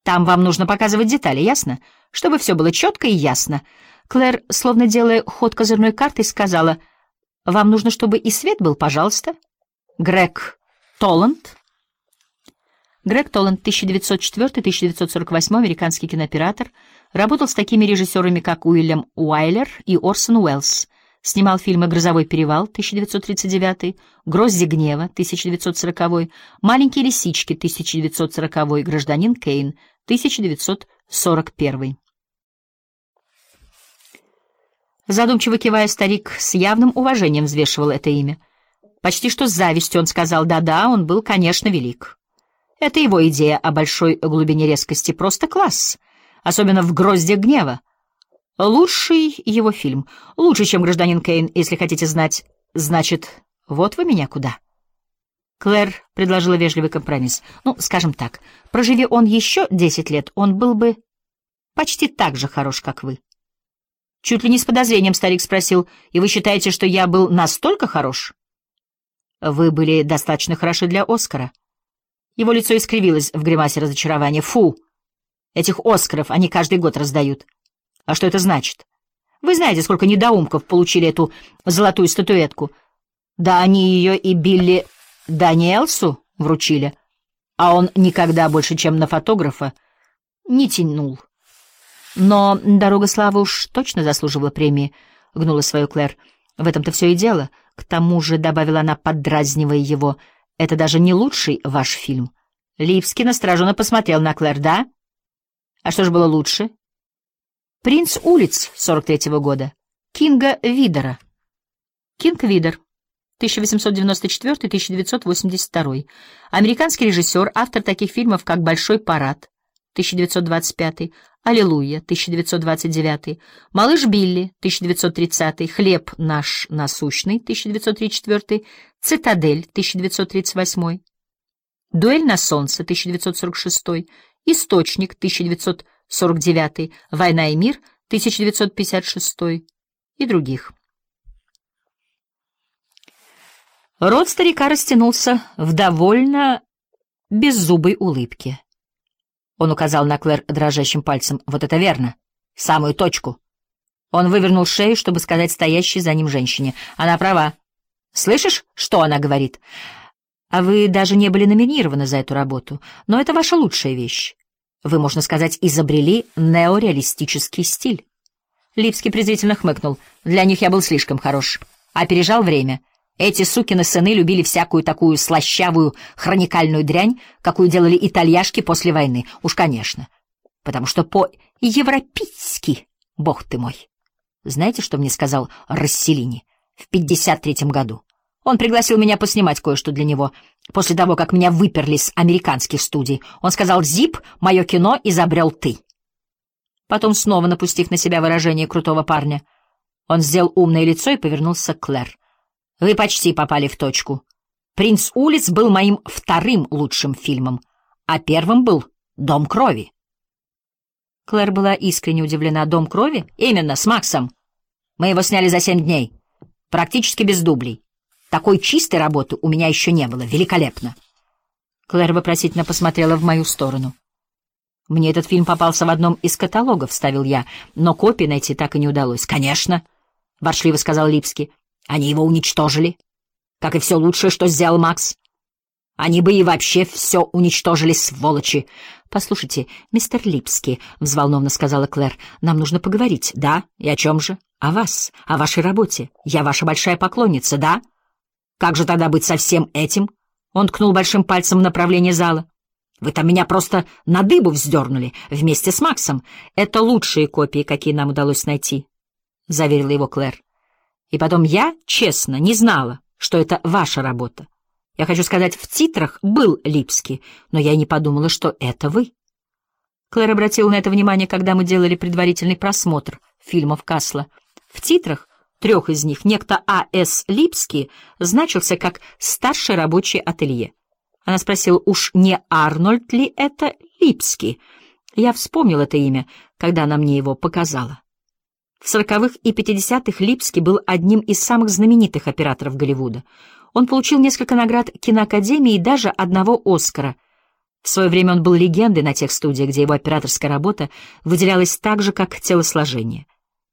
Там вам нужно показывать детали, ясно? Чтобы все было четко и ясно. Клэр, словно делая ход козырной картой, сказала: «Вам нужно, чтобы и свет был, пожалуйста». Грег Толланд. Грег Толланд, 1904-1948, американский кинооператор, работал с такими режиссерами, как Уильям Уайлер и Орсон Уэллс. Снимал фильмы «Грозовой перевал» 1939, «Грозди гнева» 1940, «Маленькие лисички» 1940, «Гражданин Кейн» 1941. Задумчиво кивая, старик с явным уважением взвешивал это имя. Почти что с завистью он сказал: «Да-да, он был, конечно, велик. Это его идея о большой глубине резкости, просто класс, особенно в «Гроздях гнева». Лучший его фильм. Лучше, чем «Гражданин Кейн», если хотите знать. Значит, вот вы меня куда». Клэр предложила вежливый компромисс. Ну, скажем так, проживи он еще 10 лет, он был бы почти так же хорош, как вы. Чуть ли не с подозрением старик спросил: «И вы считаете, что я был настолько хорош?» «Вы были достаточно хороши для Оскара». Его лицо искривилось в гримасе разочарования. «Фу! Этих Оскаров они каждый год раздают. А что это значит? Вы знаете, сколько недоумков получили эту золотую статуэтку? Да они ее и Билли Даниэлсу вручили, а он никогда больше, чем на фотографа, не тянул. Но «Дорога славы» уж точно заслуживала премии», — гнула свою Клэр. «В этом-то все и дело. К тому же», — добавила она, поддразнивая его, — «это даже не лучший ваш фильм». Ливский настороженно посмотрел на Клэр. «Да? А что же было лучше?» «Принц улиц» 43-го года. Кинга Видера. Кинг Видер, 1894-1982. Американский режиссер, автор таких фильмов, как «Большой парад» 1925, «Аллилуйя» 1929, «Малыш Билли» 1930, «Хлеб наш насущный» 1934, «Цитадель» 1938, «Дуэль на солнце» 1946, «Источник» 1949, «Война и мир» 1956 и других. Рот старика растянулся в довольно беззубой улыбке. Он указал на Клэр дрожащим пальцем. «Вот это верно. Самую точку». Он вывернул шею, чтобы сказать стоящей за ним женщине: «Она права. Слышишь, что она говорит? А вы даже не были номинированы за эту работу, но это ваша лучшая вещь. Вы, можно сказать, изобрели неореалистический стиль». Ливский презрительно хмыкнул. «Для них я был слишком хорош. Опережал время. Эти сукины сыны любили всякую такую слащавую хроникальную дрянь, какую делали итальяшки после войны. Уж, конечно. Потому что по-европейски, бог ты мой». Знаете, что мне сказал Расселини в 53-м году? Он пригласил меня поснимать кое-что для него. После того, как меня выперли с американских студий, он сказал: «Зип, мое кино изобрел ты». Потом, снова напустив на себя выражение крутого парня, он сделал умное лицо и повернулся к Клэр. «Вы почти попали в точку. «Принц улиц» был моим вторым лучшим фильмом, а первым был «Дом крови». Клэр была искренне удивлена. «Дом крови?» «Именно, с Максом. Мы его сняли за 7 дней. Практически без дублей. Такой чистой работы у меня еще не было. Великолепно». Клэр вопросительно посмотрела в мою сторону. «Мне этот фильм попался в одном из каталогов», — вставил я, «но копии найти так и не удалось». «Конечно», — ворчливо сказал Липский. «Они его уничтожили, как и все лучшее, что сделал Макс. Они бы и вообще все уничтожили, сволочи». «Послушайте, мистер Липский», — взволнованно сказала Клэр, — «нам нужно поговорить». «Да? И о чем же?» «О вас, о вашей работе. Я ваша большая поклонница, да? Как же тогда быть со всем этим?» Он ткнул большим пальцем в направлении зала. «Вы там меня просто на дыбу вздернули вместе с Максом. Это лучшие копии, какие нам удалось найти», — заверила его Клэр. «И потом я, честно, не знала, что это ваша работа. Я хочу сказать, в титрах был Липский, но я и не подумала, что это вы». Клэр обратила на это внимание, когда мы делали предварительный просмотр фильмов Касла. В титрах 3 из них некто А.С. Липский значился как старший рабочий ателье. Она спросила, уж не Арнольд ли это Липский? Я вспомнил это имя, когда она мне его показала. В 40-х и 50-х Липский был одним из самых знаменитых операторов Голливуда. Он получил несколько наград киноакадемии и даже одного Оскара. В свое время он был легендой на тех студиях, где его операторская работа выделялась так же, как телосложение.